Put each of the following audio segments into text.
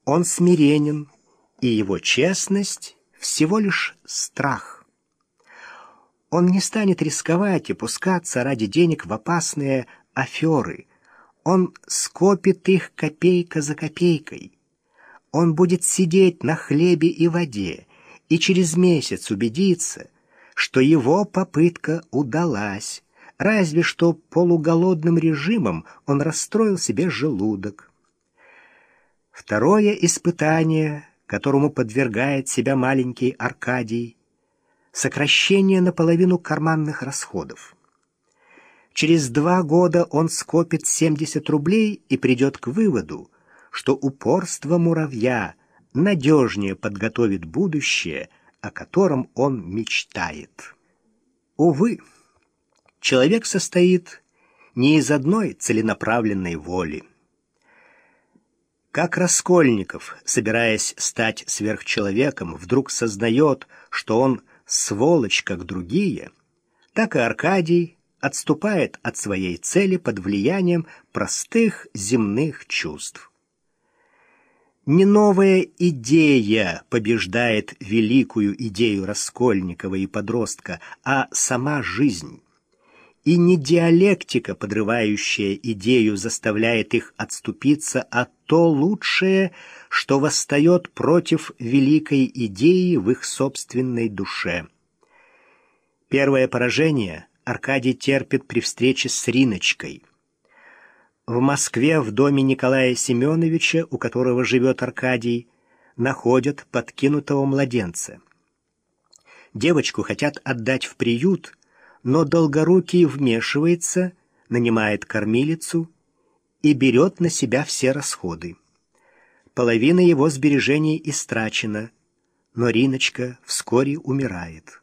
Он смиренен, и его честность всего лишь страх. Он не станет рисковать и пускаться ради денег в опасные аферы. Он скопит их копейка за копейкой. Он будет сидеть на хлебе и воде и через месяц убедиться, что его попытка удалась, разве что полуголодным режимом он расстроил себе желудок. Второе испытание, которому подвергает себя маленький Аркадий, сокращение наполовину карманных расходов. Через 2 года он скопит 70 рублей и придет к выводу, что упорство муравья надежнее подготовит будущее, о котором он мечтает. Увы, человек состоит не из одной целенаправленной воли. Как Раскольников, собираясь стать сверхчеловеком, вдруг сознает, что он сволочь, как другие, так и Аркадий отступает от своей цели под влиянием простых земных чувств. Не новая идея побеждает великую идею Раскольникова и подростка, а сама жизнь. И не диалектика, подрывающая идею, заставляет их отступиться, а то лучшее, что восстает против великой идеи в их собственной душе. Первое поражение Аркадий терпит при встрече с Риночкой. В Москве в доме Николая Семеновича, у которого живет Аркадий, находят подкинутого младенца. Девочку хотят отдать в приют, но Долгорукий вмешивается, нанимает кормилицу и берет на себя все расходы. Половина его сбережений истрачена, но Риночка вскоре умирает.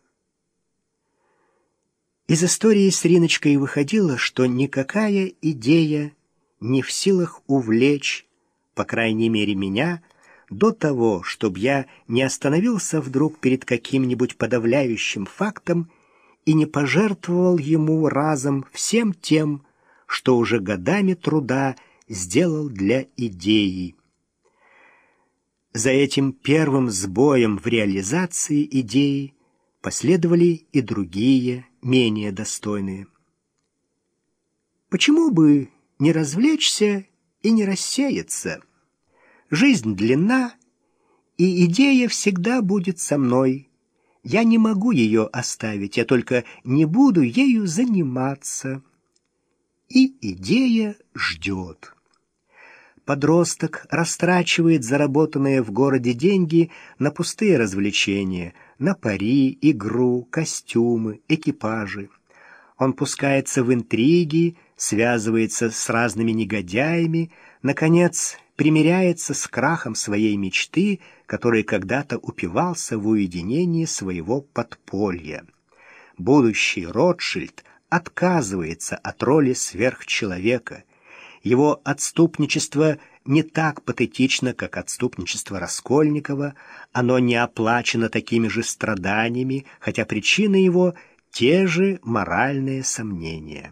Из истории с Риночкой выходило, что никакая идея не в силах увлечь, по крайней мере меня, до того, чтобы я не остановился вдруг перед каким-нибудь подавляющим фактом и не пожертвовал ему разом всем тем, что уже годами труда сделал для идеи. За этим первым сбоем в реализации идеи последовали и другие, менее достойные. Почему бы не развлечься и не рассеяться? Жизнь длинна, и идея всегда будет со мной. Я не могу ее оставить, я только не буду ею заниматься. И идея ждет. Подросток растрачивает заработанные в городе деньги на пустые развлечения, на пари, игру, костюмы, экипажи. Он пускается в интриги, связывается с разными негодяями, наконец, примиряется с крахом своей мечты, который когда-то упивался в уединении своего подполья. Будущий Ротшильд отказывается от роли сверхчеловека. Его отступничество не так патетично, как отступничество Раскольникова, оно не оплачено такими же страданиями, хотя причины его — те же моральные сомнения.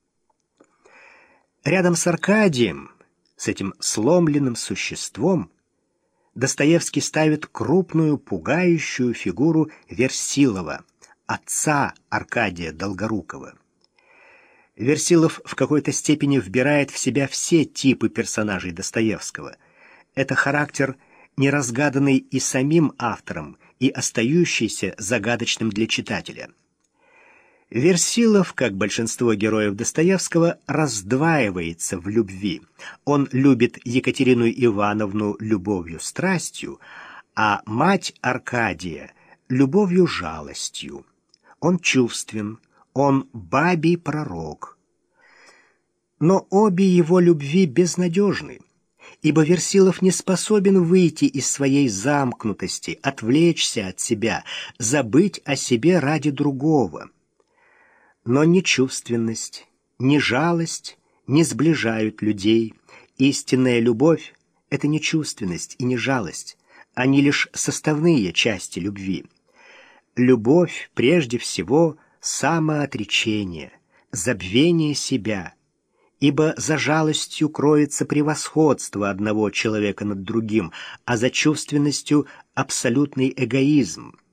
Рядом с Аркадием, с этим сломленным существом, Достоевский ставит крупную, пугающую фигуру Версилова, отца Аркадия Долгорукова. Версилов в какой-то степени вбирает в себя все типы персонажей Достоевского. Это характер, неразгаданный и самим автором, и остающийся загадочным для читателя. Версилов, как большинство героев Достоевского, раздваивается в любви. Он любит Екатерину Ивановну любовью-страстью, а мать Аркадия — любовью-жалостью. Он чувствен, он бабий пророк. Но обе его любви безнадежны, ибо Версилов не способен выйти из своей замкнутости, отвлечься от себя, забыть о себе ради другого. Но ни чувственность, ни жалость не сближают людей. Истинная любовь — это не чувственность и не жалость. Они лишь составные части любви. Любовь прежде всего самоотречение, забвение себя. ибо за жалостью кроется превосходство одного человека над другим, а за чувственностью абсолютный эгоизм.